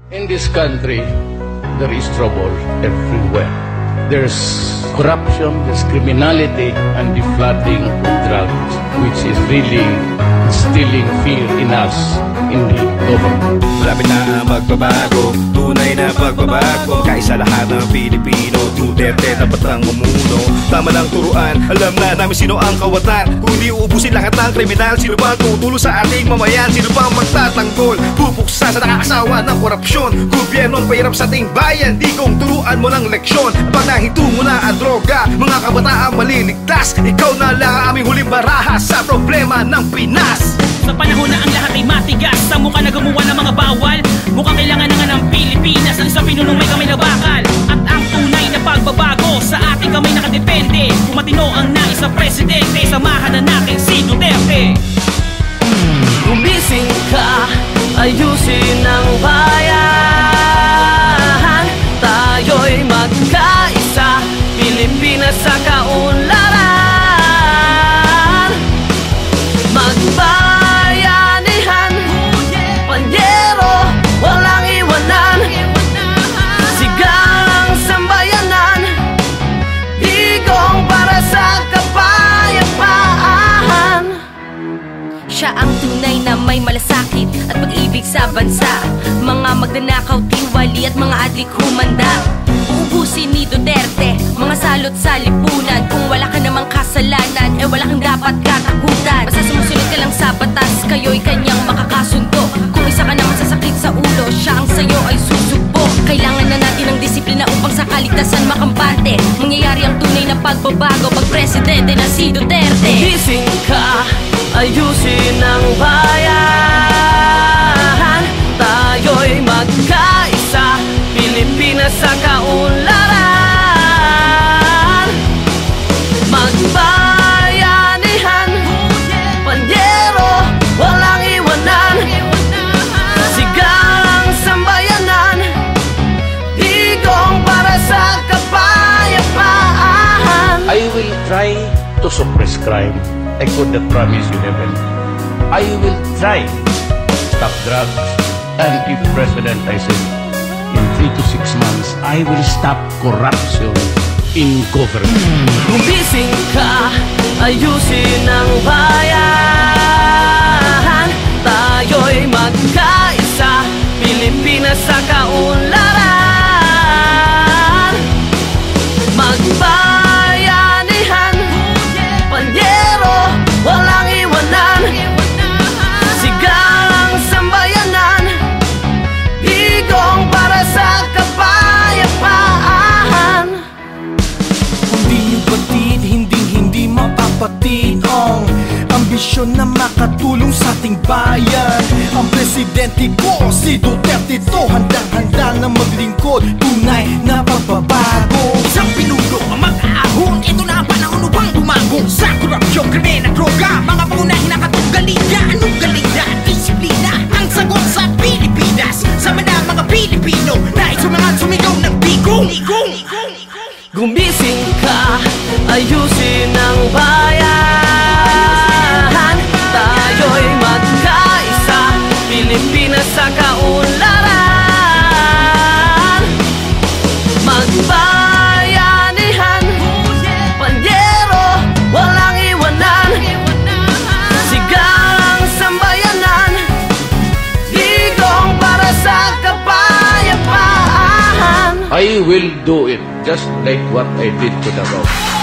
In this country, there is trouble everywhere. There's corruption, there's criminality, and the flooding of drugs, which is really instilling fear in us, in the government. Malapit na ang magbabago, tunay na pagbabago. Kaisa lahat ng Pilipino, Duterte dapat ang mumuno. Tama lang turuan, alam na namin sino ang kawatan. Kung di uubusin lahat ng kriminal, sino ba ang tutulo sa ating mamayan? Sino ba ang magtatanggol, pupuksa sa nakakasawa ng korupsyon? Gobyernong pahirap sa ating bayan, di kong turuan mo ng leksyon. Pag nahinto mo na ang droga, mga kabataan maliligtas. Ikaw na lang ang aming huling baraha sa problema ng Pinas. Sa panahon na ang lahat ay matigas, sa mukha na gumawa ng mga bawal, mukhang kailangan na nga ng Pilipinas ang isang pinunong may kamay na bakal. At ang tunay na pagbabago sa ating kamay nakadepende. Kung matino ang nais sa presidente, samahan na natin si Duterte. Gumising ka, ayusin ang bayan. Tayo'y magkaisa, Pilipinas sa kaunlaran. Magbayanihan, panyero, walang iwanan. Sigang sambayanan, digong para sa kapayapaan. Siya ang tunay na may malasakit at pag-ibig sa bansa. Mga magnanakaw, tiwali at mga adlik humanda. Uubusin ni Duterte mga salot sa lipunan. Kung wala ka namang kasalanan, wala kang dapat katakutan. Basta sumusunod ka lang sa batas, kayo'y kanyang makakasundo. Kung isa ka naman sasakit sa ulo, siya ang sayo ay susugbo. Kailangan na natin ng disiplina upang sa kaligtasan makampante. Mangyayari ang tunay na pagbabago pag presidente na si Duterte. Gising ka, ayusin ang bayan. Tayo'y magkaisa, Pilipinas sa kaunlaran. Magbayanihan, panyero, walang iwanan. Sigang sambayanan, digong para sa kapayapaan. I will try to suppress crime. I could not promise you heaven. I will try to stop drugs. And if President, I said, in 3 to 6 months, I will stop corruption in government. Gumising ka, ayusin ang bayan. Tayo'y magkaisa, Pilipinas sa kaunlaran. Magbayanihan, panyero, walang iwanan. Sigang sambayanan, digong para sa kapayapaan. Hindi batid, hindi mapapatid ang ambisyon na makatulong sa ating bayan. Ang presidente ko, si Duterte to, handang-handa na maglingkod, tunay na pagbabago. Isang pinuno ang mag-aahon, ito na ang panahon upang bumago. Sa korupsyon, krimen at droga, mga pangunahin na katunggalida. Anong galida? Disiplina ang sagot sa Pilipinas. Sama na mga Pilipino, nais sumangat sumigaw ng bigong. Gumising ka, ayusin ang bayan. Tayo'y magkaisa, Pilipinas sa kaunlaran. Magbayanihan, panyero, walang iwanan. Sigang sambayanan, digong para sa kapayapaan. I will do it just like what I did to the rock.